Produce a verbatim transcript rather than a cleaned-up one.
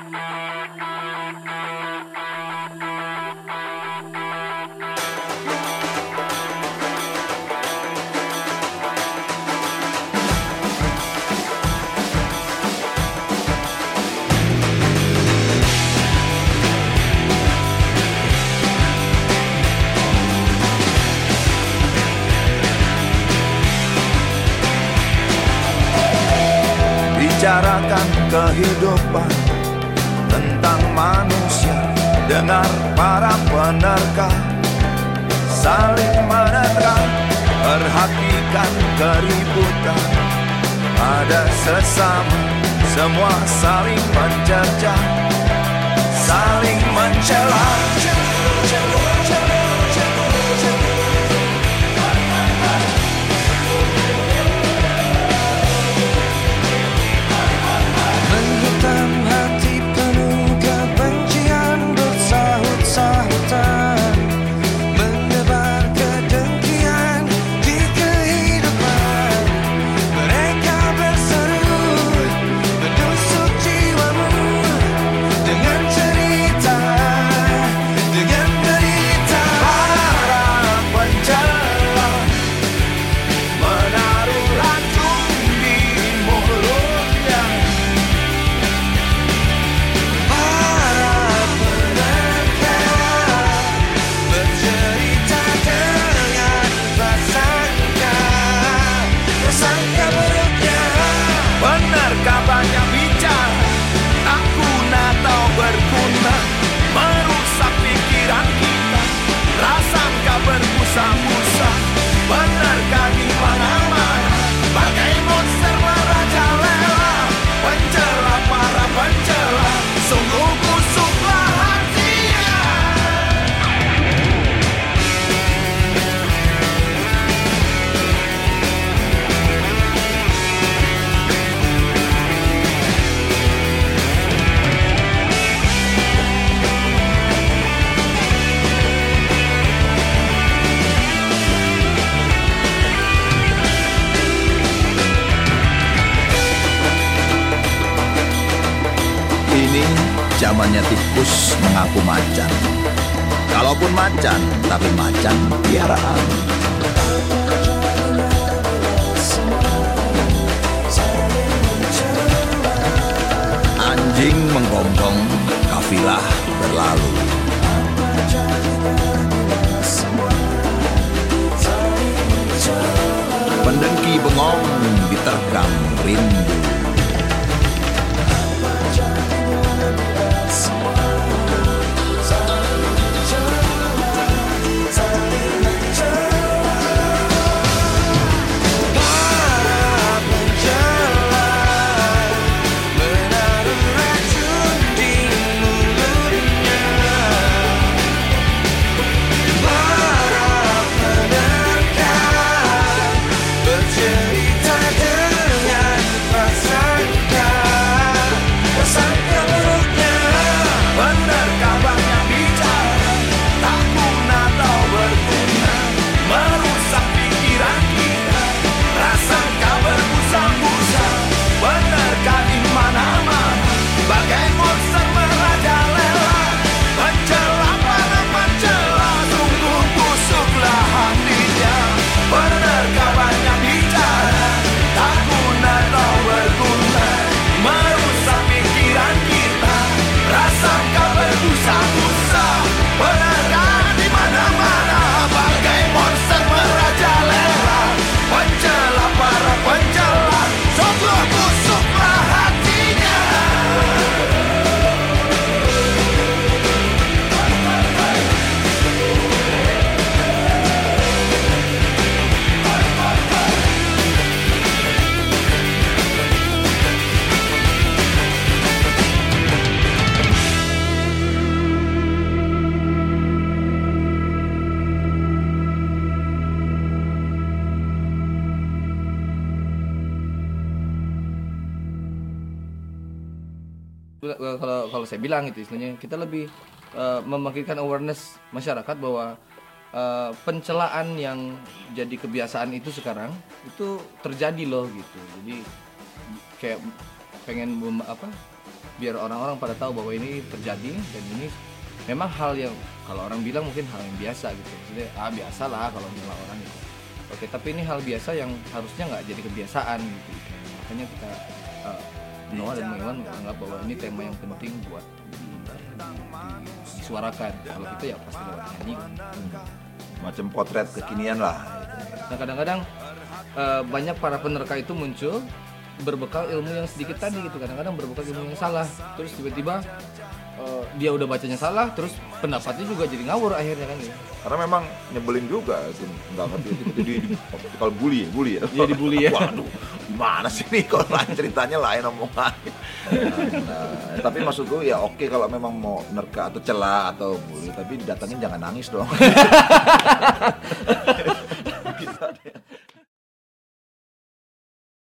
Bicarakan kehidupan tentang manusia, dengar para penerka saling menerka, perhatikan keributan ada sesama, semua saling mencerca, saling mencela. Menghitam hati penuh kebencian bersahut-sahutan, menebar kedengkian di kehidupan. Mereka berseru menusuk jiwamu dengan cerita, dengan derita. Para pencela menaruh racun di mulutnya, Para penerka bercerita dengan prasangka, prasangka buruknya. penerka banyak bicara, tak guna atau berguna, merusak pikiran kita, prasangka berbusa-busa. Penerka di mana-mana, bagai monster merajalela, pencela para pencela, sungguh busuklah hatinya. Ini zamannya tikus mengaku macan. Kalaupun macan, tapi macan piaraan. Anjing menggonggong, kafilah berlalu. Pendengki bengong diterkam rindu. Para pencela menaruh racun di mulutnya. Para penerka bercerita dengan prasangka, prasangka buruknya. Penerka banyak bicara, tak guna atau berguna, merusak pikiran kita, prasangka berbusa-busa. Penerka di mana-mana, bagai monster merajalela, pencela para pencela, sungguh busuklah hatinya. Penerka banyak bicara, tak guna atau berguna, merusak pikiran kita, prasangka berbusa-busa. Penerka di mana-mana, bagai monster merajalela, pencela para pencela, sungguh busuklah hatinya. Kalau kalau saya bilang gitu istilahnya, kita lebih uh, membangkitkan awareness masyarakat bahwa uh, pencelaan yang jadi kebiasaan itu sekarang itu terjadi loh gitu. Jadi kayak pengen mem- apa biar orang-orang pada tahu bahwa ini terjadi dan ini memang hal yang kalau orang bilang mungkin hal yang biasa gitu. Maksudnya ah biasa lah kalau nyela orang gitu. Oke, tapi ini hal biasa yang harusnya nggak jadi kebiasaan gitu. Makanya kita uh, Noah dan Iwan menganggap bahwa ini tema yang penting buat di, di, disuarakan. Kalau gitu ya pasti lewat nyanyi. Macam potret kekinian lah. Nah kadang-kadang uh, banyak para penerka itu muncul berbekal ilmu yang sedikit tadi gitu. Kadang-kadang berbekal ilmu yang salah. Terus tiba-tiba uh, dia udah bacanya salah, terus pendapatnya juga jadi ngawur akhirnya kan ya. Karena memang nyebelin juga, itu nggak ngerti itu di, di, kalau bully ya, bully ya. Iya dibully ya. Waduh, gimana sih nih kalau lain ceritanya lain omongannya. Nah, tapi maksudku ya oke kalau memang mau nerka atau celah atau bully, tapi datangin jangan nangis dong.